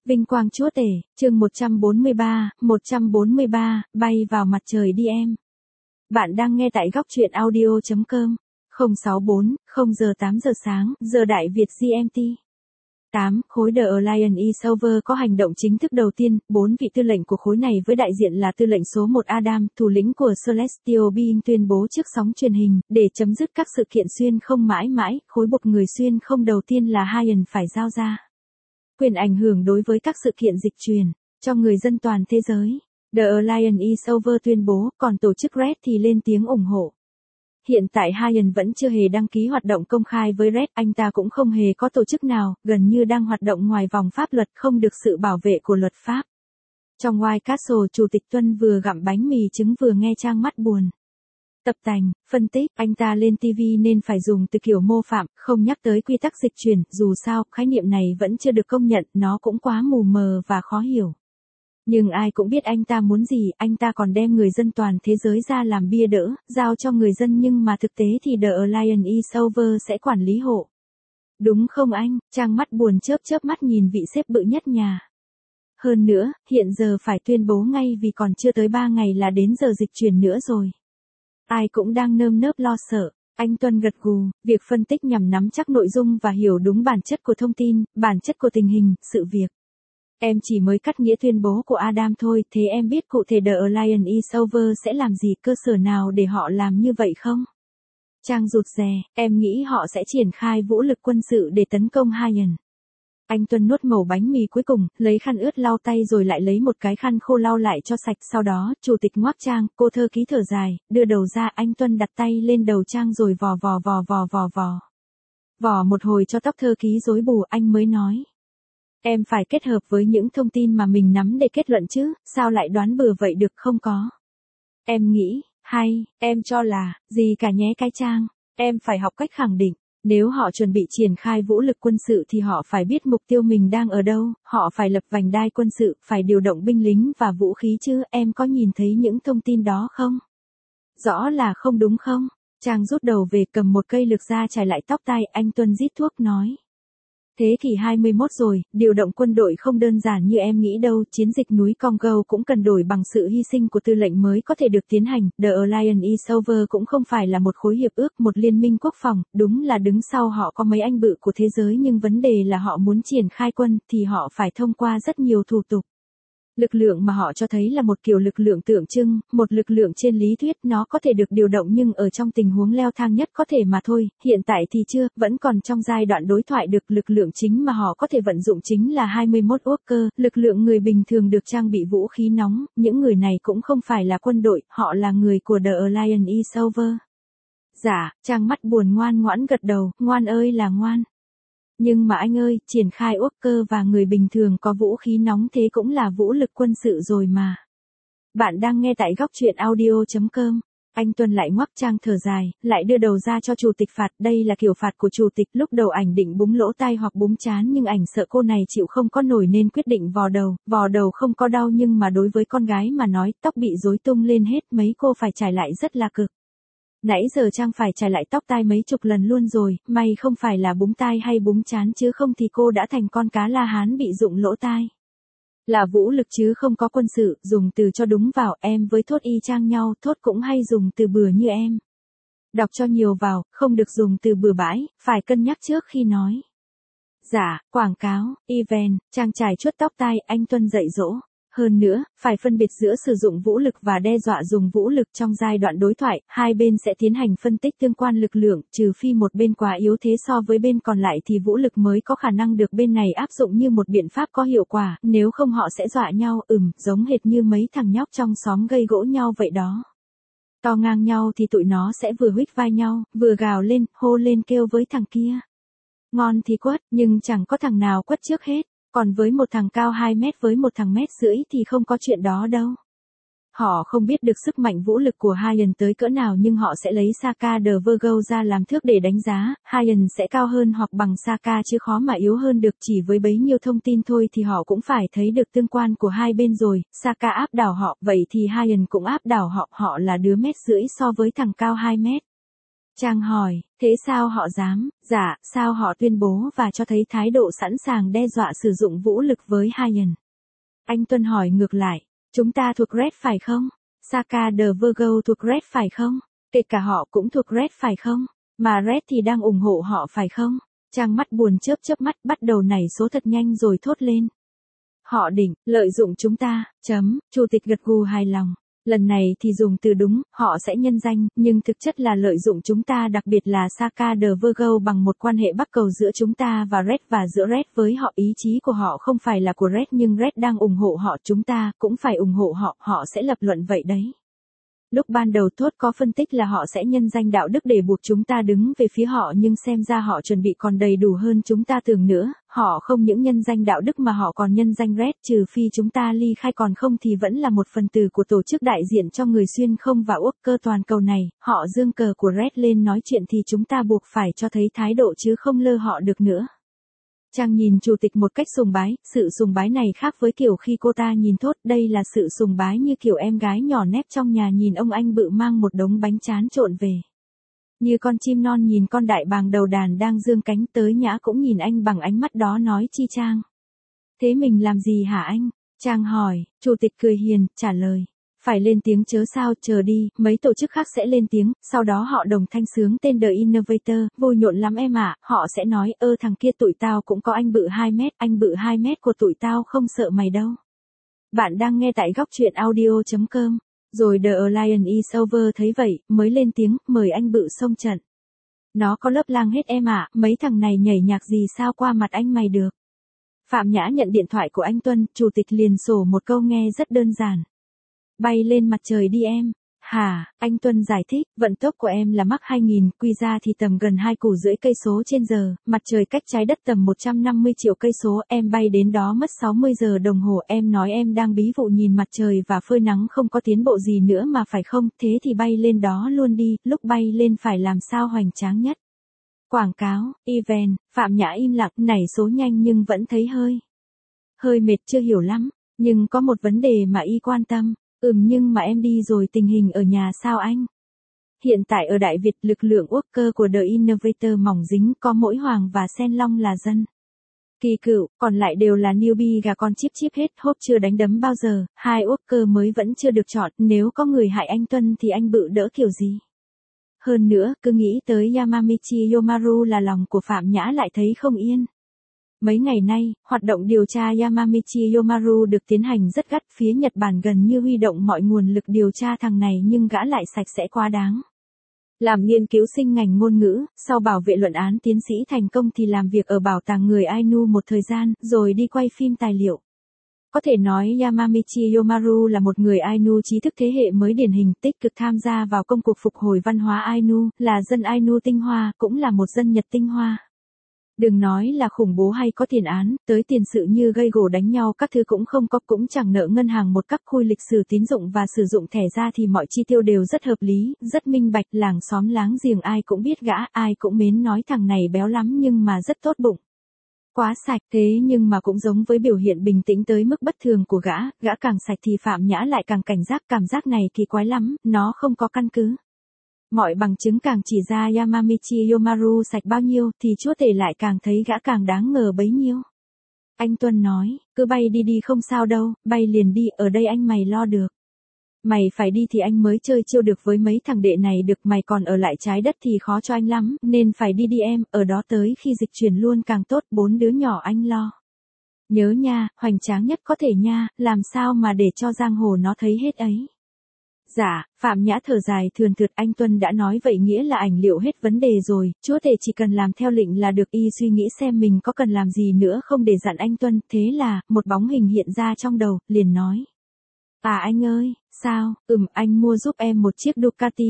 Vinh quang chúa tể, chương 143, bay vào mặt trời đi em. Bạn đang nghe tại góc truyện audio.com. 064, 0 giờ 8 giờ sáng, giờ Đại Việt GMT. 8. Khối The Alliance E-Silver có hành động chính thức đầu tiên, 4 vị tư lệnh của khối này với đại diện là tư lệnh số 1 Adam, thủ lĩnh của Celestial Being tuyên bố trước sóng truyền hình, để chấm dứt các sự kiện xuyên không mãi mãi, khối bột người xuyên không đầu tiên là Hyen phải giao ra quyền ảnh hưởng đối với các sự kiện dịch truyền, cho người dân toàn thế giới. The Alliance E-Silver tuyên bố, còn tổ chức Red thì lên tiếng ủng hộ. Hiện tại Hyen vẫn chưa hề đăng ký hoạt động công khai với Red, anh ta cũng không hề có tổ chức nào, gần như đang hoạt động ngoài vòng pháp luật, không được sự bảo vệ của luật pháp. Trong White Castle, Chủ tịch Tuân vừa gặm bánh mì trứng vừa nghe Trang mắt buồn. Tập tành, phân tích, anh ta lên TV nên phải dùng từ kiểu mô phạm, không nhắc tới quy tắc dịch truyền, dù sao, khái niệm này vẫn chưa được công nhận, nó cũng quá mù mờ và khó hiểu. Nhưng ai cũng biết anh ta muốn gì, anh ta còn đem người dân toàn thế giới ra làm bia đỡ, giao cho người dân, nhưng mà thực tế thì The Alliance E-Silver sẽ quản lý hộ. Đúng không anh? Trang mắt buồn chớp mắt nhìn vị sếp bự nhất nhà. Hơn nữa, hiện giờ phải tuyên bố ngay vì còn chưa tới 3 ngày là đến giờ dịch chuyển nữa rồi. Ai cũng đang nơm nớp lo sợ. Anh Tuân gật gù, việc phân tích nhằm nắm chắc nội dung và hiểu đúng bản chất của thông tin, bản chất của tình hình, sự việc. Em chỉ mới cắt nghĩa tuyên bố của Adam thôi, thế em biết cụ thể The Alliance E-Silver sẽ làm gì, cơ sở nào để họ làm như vậy không? Trang rụt rè, em nghĩ họ sẽ triển khai vũ lực quân sự để tấn công Hyen. Anh Tuân nuốt mẩu bánh mì cuối cùng, lấy khăn ướt lau tay rồi lại lấy một cái khăn khô lau lại cho sạch, sau đó, Chủ tịch ngoác Trang, cô thư ký thở dài, đưa đầu ra, anh Tuân đặt tay lên đầu Trang rồi vò. Vò một hồi cho tóc thư ký rối bù, anh mới nói. Em phải kết hợp với những thông tin mà mình nắm để kết luận chứ, sao lại đoán bừa vậy được, không có. Em nghĩ, em cho là, gì cả nhé cái Trang, em phải học cách khẳng định. Nếu họ chuẩn bị triển khai vũ lực quân sự thì họ phải biết mục tiêu mình đang ở đâu, họ phải lập vành đai quân sự, phải điều động binh lính và vũ khí chứ, em có nhìn thấy những thông tin đó không? Rõ là không đúng không? Trang rút đầu về, cầm một cây lược ra chải lại tóc tai, anh Tuân rít thuốc nói. Thế kỷ 21 rồi, điều động quân đội không đơn giản như em nghĩ đâu, chiến dịch núi Congo cũng cần đổi bằng sự hy sinh của tư lệnh mới có thể được tiến hành, The Alliance E-Silver cũng không phải là một khối hiệp ước, một liên minh quốc phòng, đúng là đứng sau họ có mấy anh bự của thế giới, nhưng vấn đề là họ muốn triển khai quân thì họ phải thông qua rất nhiều thủ tục. Lực lượng mà họ cho thấy là một kiểu lực lượng tượng trưng, một lực lượng trên lý thuyết nó có thể được điều động nhưng ở trong tình huống leo thang nhất có thể mà thôi, hiện tại thì chưa, vẫn còn trong giai đoạn đối thoại được. Lực lượng chính mà họ có thể vận dụng chính là 21 Walker, lực lượng người bình thường được trang bị vũ khí nóng, những người này cũng không phải là quân đội, họ là người của The Alliance E-Silver. Dạ, Trang mắt buồn ngoan ngoãn gật đầu, ngoan ơi là ngoan. Nhưng mà anh ơi, triển khai Walker và người bình thường có vũ khí nóng thế cũng là vũ lực quân sự rồi mà. Bạn đang nghe tại góc truyện audio.com. Anh Tuân lại ngoắc Trang thở dài, lại đưa đầu ra cho Chủ tịch phạt, đây là kiểu phạt của Chủ tịch. Lúc đầu ảnh định búng lỗ tai hoặc búng trán nhưng ảnh sợ cô này chịu không có nổi nên quyết định vò đầu không có đau nhưng mà đối với con gái mà nói, tóc bị rối tung lên hết, mấy cô phải trải lại rất là cực. Nãy giờ Trang phải trải lại tóc tai mấy chục lần luôn rồi, may không phải là búng tai hay búng trán chứ không thì cô đã thành con cá La Hán bị rụng lỗ tai. Là vũ lực chứ không có quân sự, dùng từ cho đúng vào, em với Thốt y chang nhau, Thốt cũng hay dùng từ bừa như em. Đọc cho nhiều vào, không được dùng từ bừa bãi, phải cân nhắc trước khi nói. Dạ, quảng cáo, event, Trang trải chuốt tóc tai, anh Tuân dạy dỗ. Hơn nữa, phải phân biệt giữa sử dụng vũ lực và đe dọa dùng vũ lực. Trong giai đoạn đối thoại, hai bên sẽ tiến hành phân tích tương quan lực lượng, trừ phi một bên quá yếu thế so với bên còn lại thì vũ lực mới có khả năng được bên này áp dụng như một biện pháp có hiệu quả, nếu không họ sẽ dọa nhau, giống hệt như mấy thằng nhóc trong xóm gây gỗ nhau vậy đó. To ngang nhau thì tụi nó sẽ vừa huých vai nhau, vừa gào lên, hô lên kêu với thằng kia. Ngon thì quất, nhưng chẳng có thằng nào quất trước hết. Còn với một thằng cao 2 mét với một thằng 1,5 mét thì không có chuyện đó đâu. Họ không biết được sức mạnh vũ lực của Hyen tới cỡ nào nhưng họ sẽ lấy Saka the Virgo ra làm thước để đánh giá, Hyen sẽ cao hơn hoặc bằng Saka chứ khó mà yếu hơn được, chỉ với bấy nhiêu thông tin thôi thì họ cũng phải thấy được tương quan của hai bên rồi, Saka áp đảo họ, vậy thì Hyen cũng áp đảo họ, họ là đứa 1,5 mét so với thằng cao 2 mét. Trang hỏi, thế sao họ dám, dạ, sao họ tuyên bố và cho thấy thái độ sẵn sàng đe dọa sử dụng vũ lực với Hyen? Anh Tuân hỏi ngược lại, chúng ta thuộc Red phải không? Saka the Virgo thuộc Red phải không? Kể cả họ cũng thuộc Red phải không? Mà Red thì đang ủng hộ họ phải không? Trang mắt buồn chớp chớp mắt bắt đầu nảy số thật nhanh rồi thốt lên. Họ định, lợi dụng chúng ta, Chủ tịch gật gù hài lòng. Lần này thì dùng từ đúng, họ sẽ nhân danh, nhưng thực chất là lợi dụng chúng ta, đặc biệt là Saka the Virgo bằng một quan hệ bắc cầu giữa chúng ta và Red và giữa Red với họ. Ý chí của họ không phải là của Red nhưng Red đang ủng hộ họ, chúng ta cũng phải ủng hộ họ, họ sẽ lập luận vậy đấy. Lúc ban đầu Thốt có phân tích là họ sẽ nhân danh đạo đức để buộc chúng ta đứng về phía họ nhưng xem ra họ chuẩn bị còn đầy đủ hơn chúng ta tưởng nữa, họ không những nhân danh đạo đức mà họ còn nhân danh Red, trừ phi chúng ta ly khai, còn không thì vẫn là một phần tử của tổ chức đại diện cho người xuyên không và quốc cơ toàn cầu này, họ giương cờ của Red lên nói chuyện thì chúng ta buộc phải cho thấy thái độ chứ không lơ họ được nữa. Trang nhìn chủ tịch một cách sùng bái, sự sùng bái này khác với kiểu khi cô ta nhìn Thốt, đây là sự sùng bái như kiểu em gái nhỏ nép trong nhà nhìn ông anh bự mang một đống bánh trán trộn về. Như con chim non nhìn con đại bàng đầu đàn đang dương cánh tới, Nhã cũng nhìn anh bằng ánh mắt đó nói chi Trang. Thế mình làm gì hả anh? Trang hỏi, chủ tịch cười hiền, trả lời. Phải lên tiếng chớ sao, chờ đi, mấy tổ chức khác sẽ lên tiếng, sau đó họ đồng thanh sướng tên The Innovator, vui nhộn lắm em ạ, họ sẽ nói, thằng kia tụi tao cũng có anh bự 2 mét, anh bự 2 mét của tụi tao không sợ mày đâu. Bạn đang nghe tại góc truyện audio.com, rồi The Lion is Over thấy vậy, mới lên tiếng, mời anh bự xông trận. Nó có lớp lang hết em ạ, mấy thằng này nhảy nhạc gì sao qua mặt anh mày được. Phạm Nhã nhận điện thoại của anh Tuân, chủ tịch liền sổ một câu nghe rất đơn giản. Bay lên mặt trời đi em. Hả, anh Tuân giải thích, vận tốc của em là Mach 2000, quy ra thì tầm gần 2,5 cây số trên giờ, mặt trời cách trái đất tầm 150 triệu cây số, em bay đến đó mất 60 giờ đồng hồ, em nói em đang bí vụ nhìn mặt trời và phơi nắng không có tiến bộ gì nữa mà phải không, thế thì bay lên đó luôn đi, lúc bay lên phải làm sao hoành tráng nhất. Quảng cáo, event, Phạm Nhã im lặng, nảy số nhanh nhưng vẫn thấy hơi mệt, chưa hiểu lắm, nhưng có một vấn đề mà y quan tâm. Nhưng mà em đi rồi tình hình ở nhà sao anh? Hiện tại ở Đại Việt lực lượng worker của The Innovator mỏng dính, có mỗi Hoàng và Sen Long là dân kỳ cựu, còn lại đều là newbie gà con chíp chíp hết, hốp chưa đánh đấm bao giờ, 2 worker mới vẫn chưa được chọn, nếu có người hại anh Tuân thì anh bự đỡ kiểu gì? Hơn nữa, cứ nghĩ tới Yamamichi Yomaru là lòng của Phạm Nhã lại thấy không yên. Mấy ngày nay, hoạt động điều tra Yamamichi Yomaru được tiến hành rất gắt, phía Nhật Bản gần như huy động mọi nguồn lực điều tra thằng này nhưng gã lại sạch sẽ quá đáng. Làm nghiên cứu sinh ngành ngôn ngữ, sau bảo vệ luận án tiến sĩ thành công thì làm việc ở bảo tàng người Ainu một thời gian, rồi đi quay phim tài liệu. Có thể nói Yamamichi Yomaru là một người Ainu trí thức thế hệ mới điển hình, tích cực tham gia vào công cuộc phục hồi văn hóa Ainu, là dân Ainu tinh hoa, cũng là một dân Nhật tinh hoa. Đừng nói là khủng bố hay có tiền án, tới tiền sự như gây gổ đánh nhau các thứ cũng không có, cũng chẳng nợ ngân hàng một cấp khui lịch sử tín dụng và sử dụng thẻ ra thì mọi chi tiêu đều rất hợp lý, rất minh bạch, làng xóm láng giềng ai cũng biết gã, ai cũng mến nói thằng này béo lắm nhưng mà rất tốt bụng. Quá sạch, thế nhưng mà cũng giống với biểu hiện bình tĩnh tới mức bất thường của gã càng sạch thì Phạm Nhã lại càng cảnh giác, cảm giác này kỳ quái lắm, nó không có căn cứ. Mọi bằng chứng càng chỉ ra Yamamichi Yomaru sạch bao nhiêu thì chúa tể lại càng thấy gã càng đáng ngờ bấy nhiêu. Anh Tuân nói, cứ bay đi đi không sao đâu, bay liền đi, ở đây anh mày lo được. Mày phải đi thì anh mới chơi chiêu được với mấy thằng đệ này được, mày còn ở lại trái đất thì khó cho anh lắm, nên phải đi đi em, ở đó tới khi dịch chuyển luôn càng tốt, 4 đứa nhỏ anh lo. Nhớ nha, hoành tráng nhất có thể nha, làm sao mà để cho giang hồ nó thấy hết ấy. Dạ, Phạm Nhã thở dài thườn thượt, anh Tuân đã nói vậy nghĩa là ảnh liệu hết vấn đề rồi, chúa tể chỉ cần làm theo lệnh là được. Y suy nghĩ xem mình có cần làm gì nữa không để dặn anh Tuân, thế là, một bóng hình hiện ra trong đầu, liền nói. À anh ơi, sao, anh mua giúp em một chiếc Ducati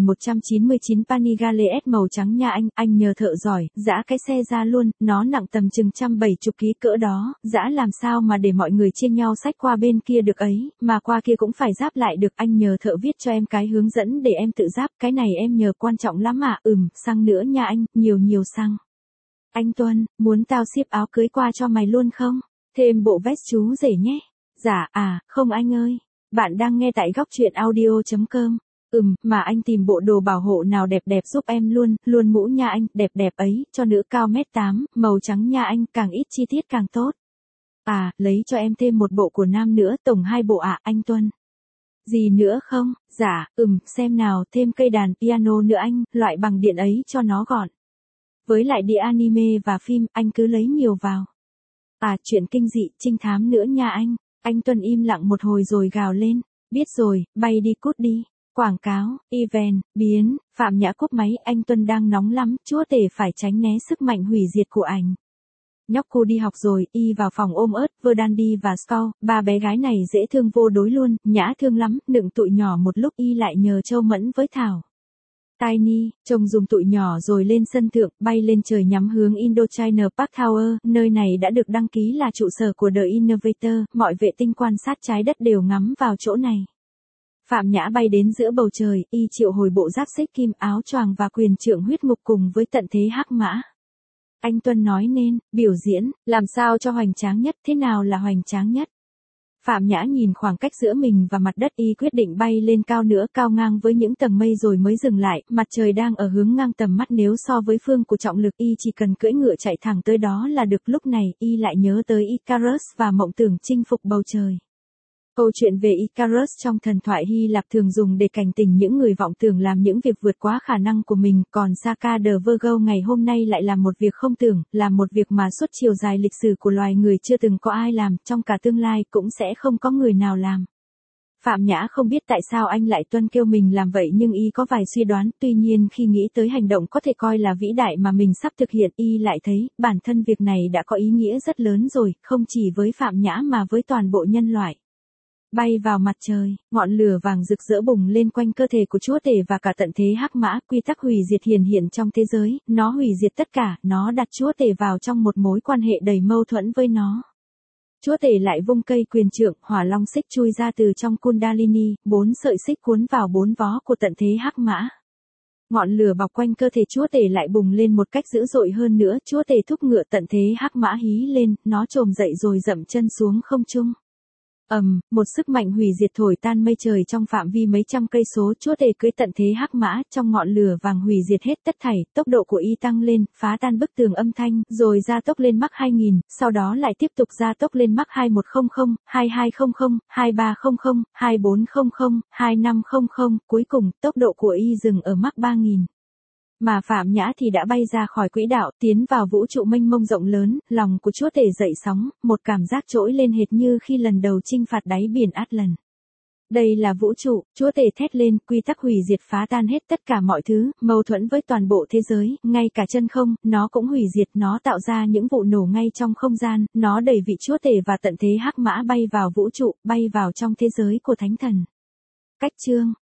1199 Panigale S màu trắng nha anh nhờ thợ giỏi, giã cái xe ra luôn, nó nặng tầm chừng 170 kg cỡ đó, giã làm sao mà để mọi người chia nhau xách qua bên kia được ấy, mà qua kia cũng phải giáp lại được, anh nhờ thợ viết cho em cái hướng dẫn để em tự giáp, cái này em nhờ quan trọng lắm ạ, xăng nữa nha anh, nhiều xăng. Anh Tuân, muốn tao ship áo cưới qua cho mày luôn không? Thêm bộ vest chú rể nhé. Dạ, không anh ơi. Bạn đang nghe tại góc truyện audio.com. Mà anh tìm bộ đồ bảo hộ nào đẹp đẹp giúp em luôn, luôn mũ nha anh, đẹp đẹp ấy, cho nữ cao 1m8, màu trắng nha anh, càng ít chi tiết càng tốt. À, lấy cho em thêm một bộ của nam nữa, tổng 2 bộ ạ, anh Tuân. Gì nữa không? Dạ, xem nào, thêm cây đàn piano nữa anh, loại bằng điện ấy cho nó gọn. Với lại đĩa anime và phim, anh cứ lấy nhiều vào. À, chuyện kinh dị, trinh thám nữa nha anh. Anh Tuân im lặng một hồi rồi gào lên. Biết rồi, bay đi cút đi. Quảng cáo, event, biến, Phạm Nhã cúp máy, anh Tuân đang nóng lắm, chúa tể phải tránh né sức mạnh hủy diệt của ảnh. Nhóc cô đi học rồi, y vào phòng ôm ớt, Verdandi và Skull, ba bé gái này dễ thương vô đối luôn, nhã thương lắm, nựng tụi nhỏ một lúc y lại nhờ Châu Mẫn với Thảo. Tiny, trông dùng tụi nhỏ rồi lên sân thượng, bay lên trời nhắm hướng Indochina Park Tower, nơi này đã được đăng ký là trụ sở của The Innovator, mọi vệ tinh quan sát trái đất đều ngắm vào chỗ này. Phạm Nhã bay đến giữa bầu trời, y triệu hồi bộ giáp xích kim, áo choàng và quyền trượng huyết ngục cùng với tận thế hắc mã. Anh Tuân nói nên, biểu diễn, làm sao cho hoành tráng nhất, thế nào là hoành tráng nhất? Phạm Nhã nhìn khoảng cách giữa mình và mặt đất, y quyết định bay lên cao nữa, cao ngang với những tầng mây rồi mới dừng lại, mặt trời đang ở hướng ngang tầm mắt, nếu so với phương của trọng lực y chỉ cần cưỡi ngựa chạy thẳng tới đó là được. Lúc này, y lại nhớ tới Icarus và mộng tưởng chinh phục bầu trời. Câu chuyện về Icarus trong thần thoại Hy Lạp thường dùng để cảnh tỉnh những người vọng tưởng làm những việc vượt quá khả năng của mình, còn Saka the Virgo ngày hôm nay lại làm một việc không tưởng, làm một việc mà suốt chiều dài lịch sử của loài người chưa từng có ai làm, trong cả tương lai cũng sẽ không có người nào làm. Phạm Nhã không biết tại sao anh lại Tuân kêu mình làm vậy, nhưng y có vài suy đoán, tuy nhiên khi nghĩ tới hành động có thể coi là vĩ đại mà mình sắp thực hiện, y lại thấy, bản thân việc này đã có ý nghĩa rất lớn rồi, không chỉ với Phạm Nhã mà với toàn bộ nhân loại. Bay vào mặt trời, ngọn lửa vàng rực rỡ bùng lên quanh cơ thể của chúa tể và cả tận thế hắc mã, quy tắc hủy diệt hiện trong thế giới, nó hủy diệt tất cả, nó đặt chúa tể vào trong một mối quan hệ đầy mâu thuẫn với nó. Chúa tể lại vung cây quyền trượng, hỏa long xích chui ra từ trong Kundalini, 4 sợi xích cuốn vào 4 vó của tận thế hắc mã. Ngọn lửa bọc quanh cơ thể chúa tể lại bùng lên một cách dữ dội hơn nữa, chúa tể thúc ngựa tận thế hắc mã hí lên, nó trồm dậy rồi dậm chân xuống không trung. Một sức mạnh hủy diệt thổi tan mây trời trong phạm vi mấy trăm cây số, chúa tể cưỡi tận thế hắc mã, trong ngọn lửa vàng hủy diệt hết tất thảy, tốc độ của y tăng lên, phá tan bức tường âm thanh, rồi gia tốc lên Mach 2000, sau đó lại tiếp tục gia tốc lên Mach 2100, 2200, 2300, 2400, 2500, cuối cùng, tốc độ của y dừng ở Mach 3000. Mà Phạm Nhã thì đã bay ra khỏi quỹ đạo, tiến vào vũ trụ mênh mông rộng lớn, lòng của chúa tể dậy sóng, một cảm giác trỗi lên hệt như khi lần đầu chinh phạt đáy biển Atlant. Đây là vũ trụ, chúa tể thét lên, quy tắc hủy diệt phá tan hết tất cả mọi thứ, mâu thuẫn với toàn bộ thế giới, ngay cả chân không, nó cũng hủy diệt, nó tạo ra những vụ nổ ngay trong không gian, nó đẩy vị chúa tể và tận thế hắc mã bay vào vũ trụ, bay vào trong thế giới của thánh thần. Cách chương